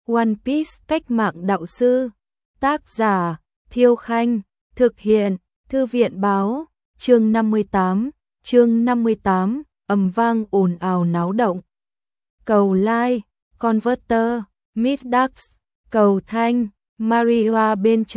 One Piece cách mạng đạo sư. Tác giả Thiêu Khanh. Thực hiện Thư viện báo. Chương 58, ầm vang ồn ào náo động. Cầu like, Converter, Middax, cầu thanh, Maria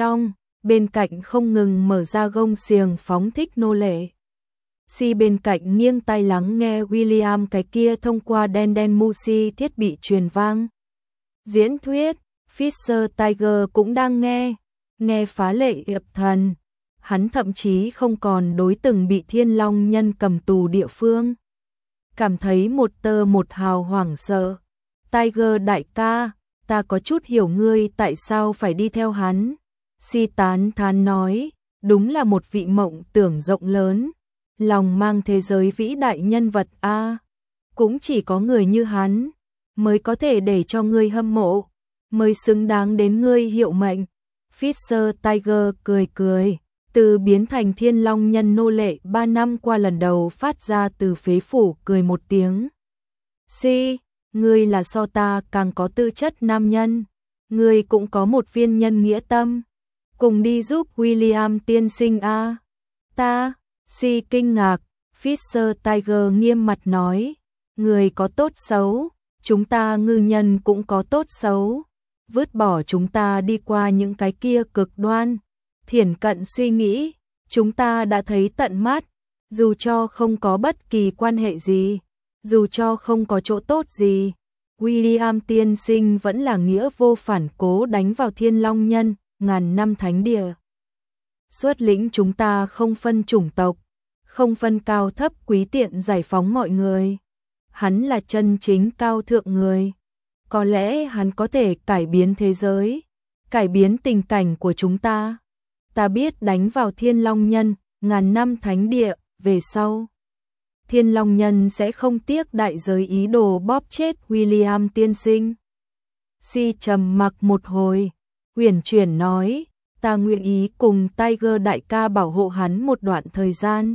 bên cạnh không ngừng mở ra gông xiềng phóng thích nô lệ. Si bên cạnh nghiêng tai lắng nghe William cái kia thông qua đen Musi thiết bị truyền vang. Diễn thuyết, Fisher Tiger cũng đang nghe phá lệ ập thần. Hắn thậm chí không còn đối từng bị Thiên Long Nhân cầm tù địa phương. Cảm thấy một tơ một hào hoảng sợ. Tiger đại ca, ta có chút hiểu ngươi tại sao phải đi theo hắn. Si tán thán nói, đúng là một vị mộng tưởng rộng lớn. Lòng mang thế giới vĩ đại nhân vật a, cũng chỉ có người như hắn mới có thể để cho ngươi hâm mộ, mới xứng đáng đến ngươi hiệu mệnh. Fisher Tiger cười, từ biến thành Thiên Long Nhân nô lệ 3 năm qua lần đầu phát ra từ phế phủ cười một tiếng. Si, ngươi là so ta càng có tư chất nam nhân, ngươi cũng có một viên nhân nghĩa tâm, cùng đi giúp William tiên sinh a. Ta, Si kinh ngạc, Fisher Tiger nghiêm mặt nói, người có tốt xấu, chúng ta ngư nhân cũng có tốt xấu, vứt bỏ chúng ta đi qua những cái kia cực đoan, thiển cận suy nghĩ, chúng ta đã thấy tận mắt, dù cho không có bất kỳ quan hệ gì, dù cho không có chỗ tốt gì, William tiên sinh vẫn là nghĩa vô phản cố đánh vào Thiên Long Nhân, ngàn năm thánh địa. Xuất lĩnh chúng ta không phân chủng tộc, không phân cao thấp quý tiện giải phóng mọi người. Hắn là chân chính cao thượng người. Có lẽ hắn có thể cải biến thế giới, cải biến tình cảnh của chúng ta. Ta biết đánh vào Thiên Long Nhân, ngàn năm thánh địa, về sau. Thiên Long Nhân sẽ không tiếc đại giới ý đồ bóp chết William tiên sinh. Si trầm mặc một hồi, uyển chuyển nói, ta nguyện ý cùng Tiger đại ca bảo hộ hắn một đoạn thời gian.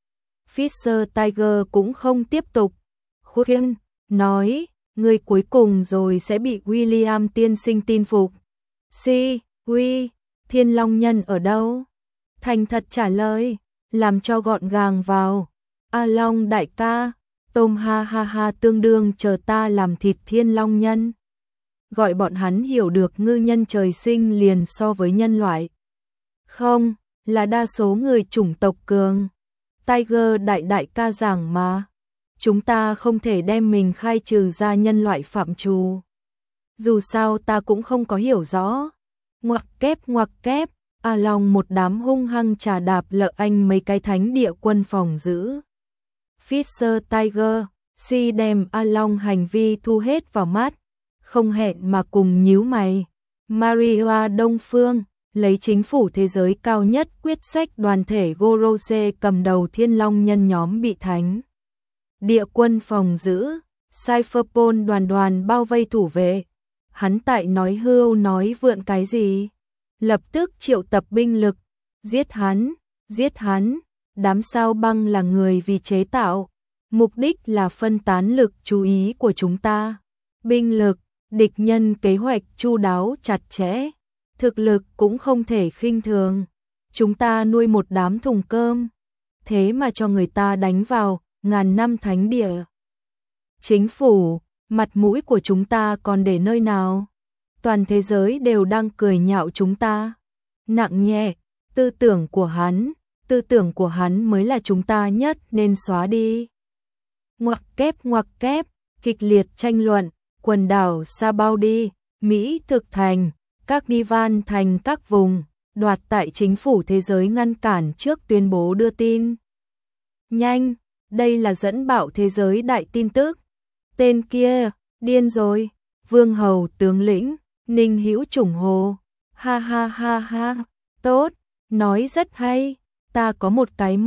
Fisher Tiger cũng không tiếp tục. Khuyên, nói, người cuối cùng rồi sẽ bị William tiên sinh tin phục. Si, Thiên Long Nhân ở đâu? Thành thật trả lời, làm cho gọn gàng vào. A Long đại ca, Tom ha tương đương chờ ta làm thịt Thiên Long Nhân. Gọi bọn hắn hiểu được ngư nhân trời sinh liền so với nhân loại. Không, là đa số người chủng tộc cường. Tiger đại ca giảng mà. Chúng ta không thể đem mình khai trừ ra nhân loại phạm trù. Dù sao ta cũng không có hiểu rõ. Ngoặc kép, A Long một đám hung hăng trà đạp lợ anh mấy cái thánh địa quân phòng giữ. Fisher Tiger, Si đem A Long hành vi thu hết vào mắt, không hẹn mà cùng nhíu mày. Maria Đông Phương, lấy chính phủ thế giới cao nhất quyết sách đoàn thể Gorose cầm đầu Thiên Long Nhân nhóm bị thánh địa quân phòng giữ, Cypherpol đoàn bao vây thủ vệ. Hắn tại nói hưu nói vượn cái gì? Lập tức triệu tập binh lực, giết hắn. Đám sao băng là người vì chế tạo, mục đích là phân tán lực chú ý của chúng ta. Binh lực, địch nhân kế hoạch chu đáo chặt chẽ, thực lực cũng không thể khinh thường. Chúng ta nuôi một đám thùng cơm, thế mà cho người ta đánh vào ngàn năm thánh địa. Chính phủ, mặt mũi của chúng ta còn để nơi nào? Toàn thế giới đều đang cười nhạo chúng ta. Nặng nhẹ, tư tưởng của hắn mới là chúng ta nhất nên xóa đi. Ngoặc kép, kịch liệt tranh luận, quần đảo Sabaudi, Mỹ thực thành, các Nivan thành các vùng, đoạt tại chính phủ thế giới ngăn cản trước tuyên bố đưa tin. Nhanh, đây là dẫn bạo thế giới đại tin tức. Tên kia, điên rồi, Vương Hầu tướng lĩnh, Ninh Hữu Chủng Hồ. Ha, tốt, nói rất hay, ta có một cái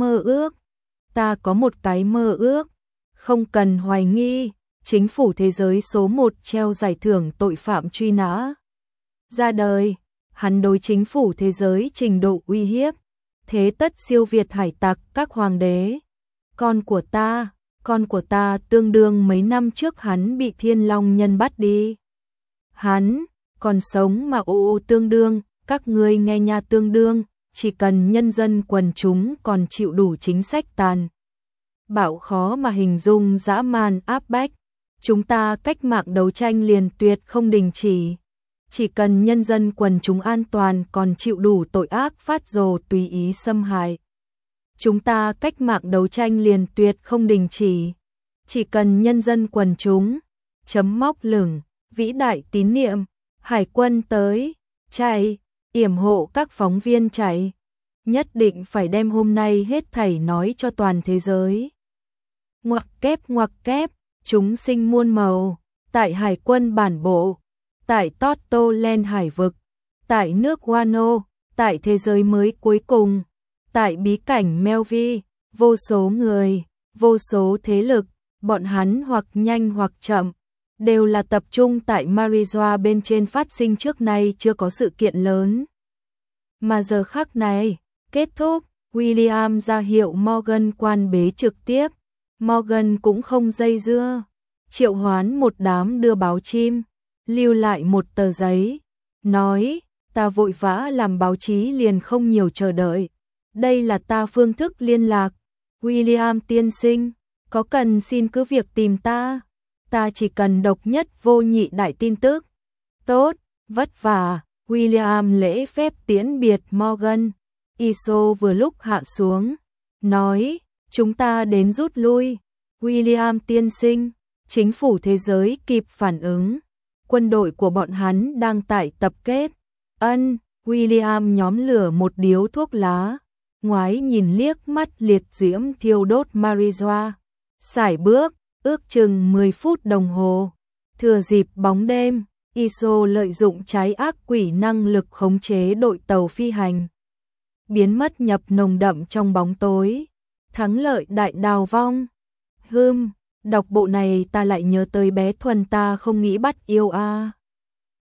mơ ước, không cần hoài nghi, chính phủ thế giới số 1 treo giải thưởng tội phạm truy nã. Ra đời, hắn đối chính phủ thế giới trình độ uy hiếp, thế tất siêu việt hải tặc các hoàng đế. Con của ta tương đương mấy năm trước hắn bị Thiên Long Nhân bắt đi. Hắn, còn sống mà tương đương, các ngươi nghe nha tương đương, chỉ cần nhân dân quần chúng còn chịu đủ chính sách tàn bạo khó mà hình dung dã man áp bách, chúng ta cách mạng đấu tranh liền tuyệt không đình chỉ. Chỉ cần nhân dân quần chúng an toàn còn chịu đủ tội ác phát rồ tùy ý xâm hại, chúng ta cách mạng đấu tranh liền tuyệt không đình chỉ. Chỉ cần nhân dân quần chúng chấm móc lửng, vĩ đại tín niệm, hải quân tới, chạy, yểm hộ các phóng viên chạy, nhất định phải đem hôm nay hết thảy nói cho toàn thế giới. Ngoặc kép, chúng sinh muôn màu, tại hải quân bản bộ, tại Totolen hải vực, tại nước Wano, tại thế giới mới cuối cùng, tại bí cảnh Melvi, vô số người, vô số thế lực, bọn hắn hoặc nhanh hoặc chậm, đều là tập trung tại Marijoa bên trên phát sinh trước nay chưa có sự kiện lớn. Mà giờ khắc này, kết thúc, William ra hiệu Morgan quan bế trực tiếp, Morgan cũng không dây dưa, triệu hoán một đám đưa báo chim, lưu lại một tờ giấy, nói, ta vội vã làm báo chí liền không nhiều chờ đợi, đây là ta phương thức liên lạc, William tiên sinh, có cần xin cứ việc tìm ta chỉ cần độc nhất vô nhị đại tin tức. Tốt, vất vả, William lễ phép tiễn biệt Morgan, ISO vừa lúc hạ xuống, nói, chúng ta đến rút lui, William tiên sinh, chính phủ thế giới kịp phản ứng, quân đội của bọn hắn đang tại tập kết, William nhóm lửa một điếu thuốc lá, ngoái nhìn liếc mắt liệt diễm thiêu đốt Marijoa, sải bước, ước chừng 10 phút đồng hồ, thừa dịp bóng đêm, ISO lợi dụng trái ác quỷ năng lực khống chế đội tàu phi hành, biến mất nhập nồng đậm trong bóng tối, thắng lợi đại đào vong. Đọc bộ này ta lại nhớ tới bé Thuần ta không nghĩ bắt yêu a.